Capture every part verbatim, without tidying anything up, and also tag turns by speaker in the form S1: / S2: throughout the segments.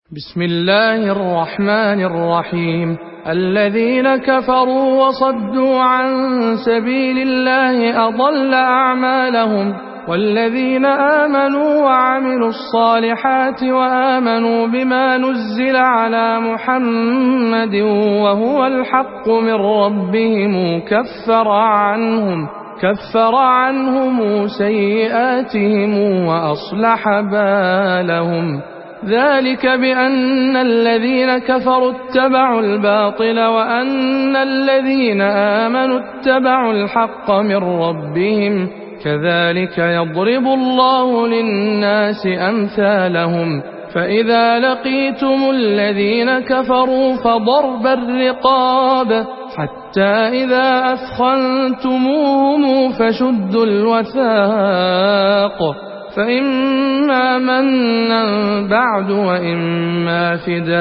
S1: بسم الله الرحمن الرحيم. الذين كفروا وصدوا عن سبيل الله أضل أعمالهم، والذين آمنوا وعملوا الصالحات وآمنوا بما نزل على محمد وهو الحق من ربهم كفر عنهم كفر عنهم سيئاتهم وأصلح بالهم. ذلك بأن الذين كفروا اتبعوا الباطل وأن الذين آمنوا اتبعوا الحق من ربهم، كذلك يضرب الله للناس أمثالهم. فإذا لقيتم الذين كفروا فضرب الرقاب حتى إذا أثخنتموهم فشدوا الوثاق، فإما منا بعد وإما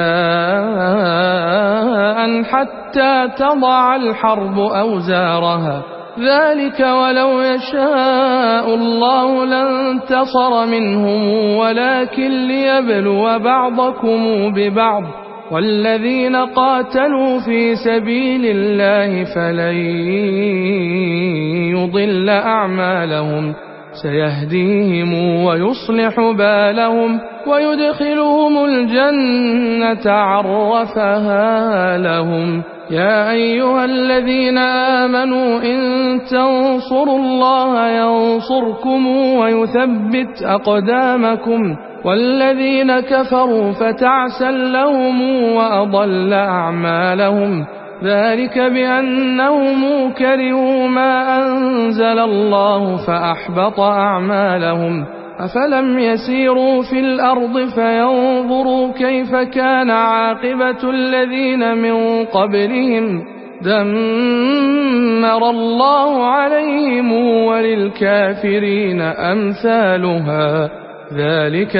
S1: فداء حتى تضع الحرب أوزارها. ذلك ولو يشاء الله لانتصر منهم ولكن ليبلو بعضكم ببعض، والذين قاتلوا في سبيل الله فلن يضل أعمالهم، سيهديهم ويصلح بالهم ويدخلهم الجنة عرفها لهم. يا أيها الذين آمنوا إن تنصروا الله ينصركم ويثبت أقدامكم، والذين كفروا فتعسا لهم وأضل أعمالهم. ذلك بأنهم كرهوا ما أنزل الله فأحبط أعمالهم. أفلم يسيروا في الأرض فينظروا كيف كان عاقبة الذين من قبلهم، دمر الله عليهم وللكافرين أمثالها. ذلك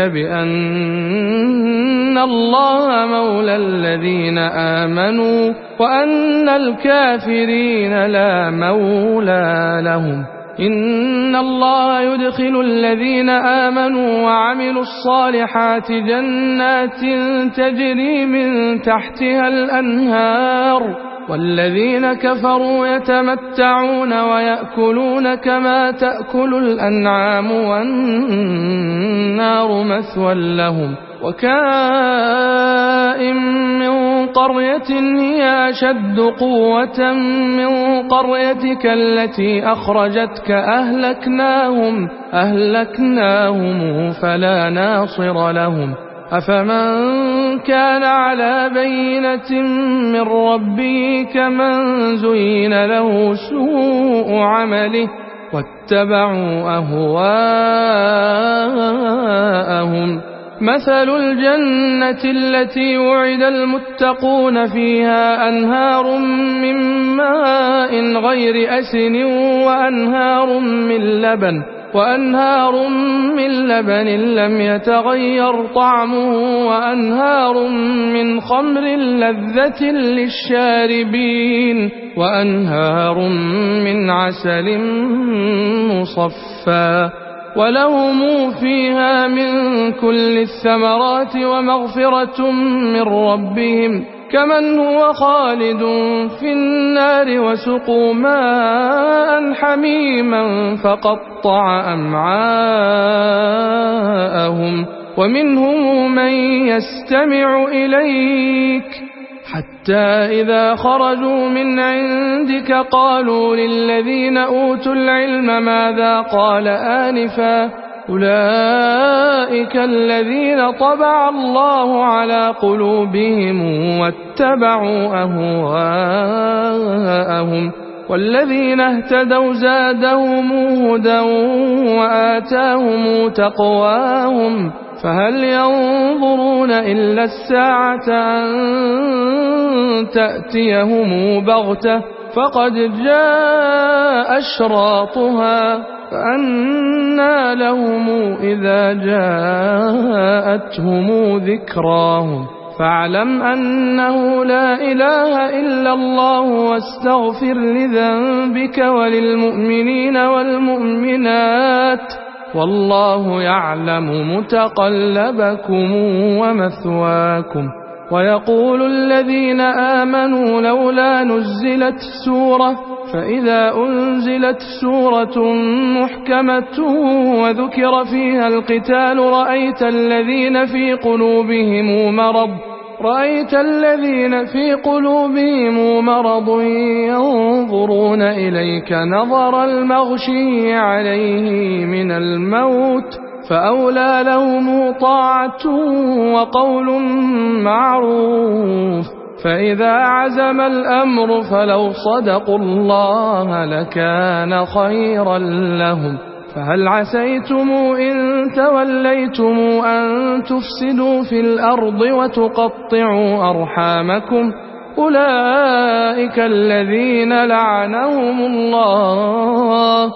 S1: بأن الله مولى الذين آمنوا وأن الكافرين لا مولى لهم. إن الله يدخل الذين آمنوا وعملوا الصالحات جنات تجري من تحتها الأنهار، والذين كفروا يتمتعون ويأكلون كما تأكل الأنعام والنار مثوى لهم. وكائن من قرية هي أشد قوة من قريتك التي أخرجتك أهلكناهم أهلكناهم فلا ناصر لهم. أفمن كان على بينة من ربه كمن زين له سوء عمله واتبعوا أهواءهم. مثل الجنة التي وعد المتقون فيها أنهار من ماء غير أسن وأنهار من لبن وأنهار من لبن لم يتغير طعمه وأنهار من خمر لذة للشاربين وأنهار من عسل مصفى، ولهم فيها من كل الثمرات ومغفرة من ربهم، كمن هو خالد في النار وسقوا ماء حميما فقطع أمعاءهم. ومنهم من يستمع إليك حتى إذا خرجوا من عندك قالوا للذين أوتوا العلم ماذا قال آنفا، أولئك الذين طبع الله على قلوبهم واتبعوا أهواءهم. والذين اهتدوا زادهم هدى وآتاهم تقواهم، فهل ينظرون إلا الساعة أن تأتيهم بغتة فقد جاء أشراطها، فأنى لهم إذا جاءتهم ذكراهم. فاعلم أنه لا إله إلا الله واستغفر لذنبك وللمؤمنين والمؤمنات والله يعلم متقلبكم ومثواكم. ويقول الذين آمنوا لولا نزلت سورة، فإذا أنزلت سورة محكمة وذكر فيها القتال رأيت الذين في قلوبهم مرض رأيت الذين في قلوبهم مرض ينظرون إليك نظر المغشي عليه من الموت، فأولى لهم طاعة وقول معروف. فإذا عزم الأمر فلو صدقوا الله لكان خيرا لهم. فهل عسيتم إن توليتم أن تفسدوا في الأرض وتقطعوا أرحامكم؟ أولئك الذين لعنهم الله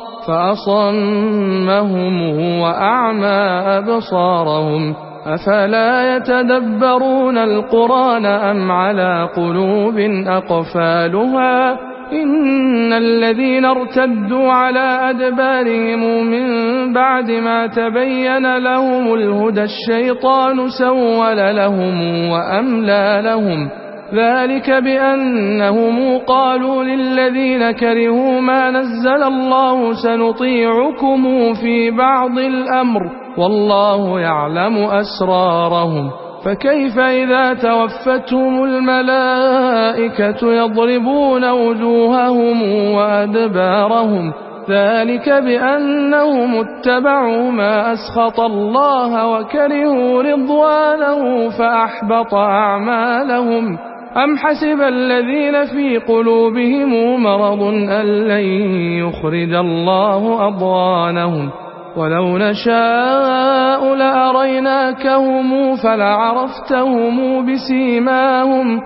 S1: فأصمهم وأعمى أبصارهم، أفلا يتدبرون القرآن أم على قلوب أقفالها؟ إن الذين ارتدوا على أدبارهم من بعد ما تبين لهم الهدى الشيطان سول لهم وأملى لهم، ذلك بأنهم قالوا للذين كرهوا ما نزل الله سنطيعكم في بعض الأمر والله يعلم أسرارهم. فكيف إذا توفتهم الملائكة يضربون وجوههم وأدبارهم، ذلك بأنهم اتبعوا ما أسخط الله وكرهوا رضوانه فأحبط أعمالهم. أم حسب الذين في قلوبهم مرض أن لن يخرج الله أضغانهم، ولو نشاء لأريناكهم فلعرفتهم بسيماهم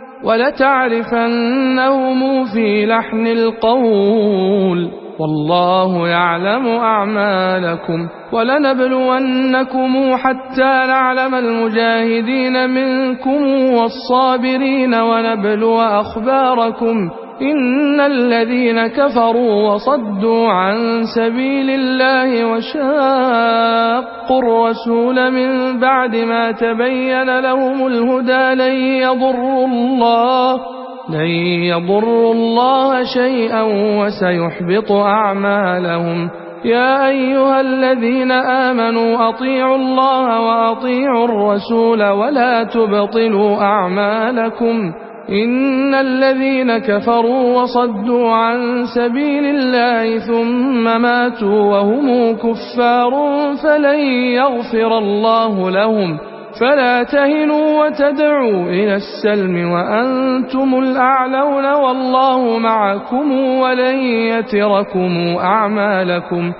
S1: ولتعرفنهم في لحن القول، والله يعلم أعمالكم. ولنبلونكم حتى نعلم المجاهدين منكم والصابرين ونبلو أخباركم. إن الذين كفروا وصدوا عن سبيل الله وشاقوا الرسول من بعد ما تبين لهم الهدى لن يضروا الله لن يضروا الله شيئا وسيحبط أعمالهم. يا أيها الذين آمنوا أطيعوا الله وأطيعوا الرسول ولا تبطلوا أعمالكم. إن الذين كفروا وصدوا عن سبيل الله ثم ماتوا وهم كفار فلن يغفر الله لهم. فلا تهنوا وتدعوا إلى السلم وأنتم الأعلون والله معكم ولن يتركم أعمالكم.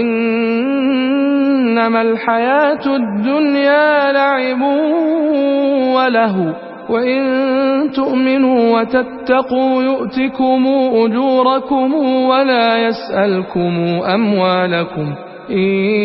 S1: إنما الحياة الدنيا لعب ولهو وإن تؤمنوا وتتقوا يؤتكم أجوركم ولا يسألكم أموالكم. إن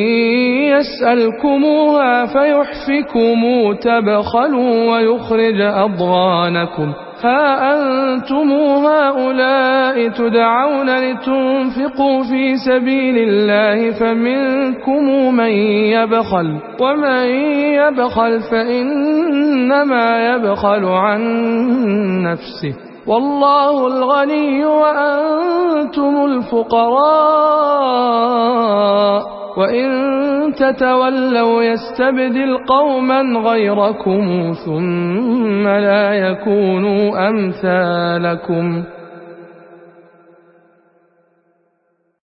S1: يسألكموها فيحفكم تبخلوا ويخرج أضغانكم. ها أنتم هؤلاء تدعون لتنفقوا في سبيل الله فمنكم من يبخل، ومن يبخل فإنما يبخل عن نفسه، والله الغني وأنتم الفقراء، وإن تتولوا يستبدل قوما غيركم ثم لا يكونوا أمثالكم.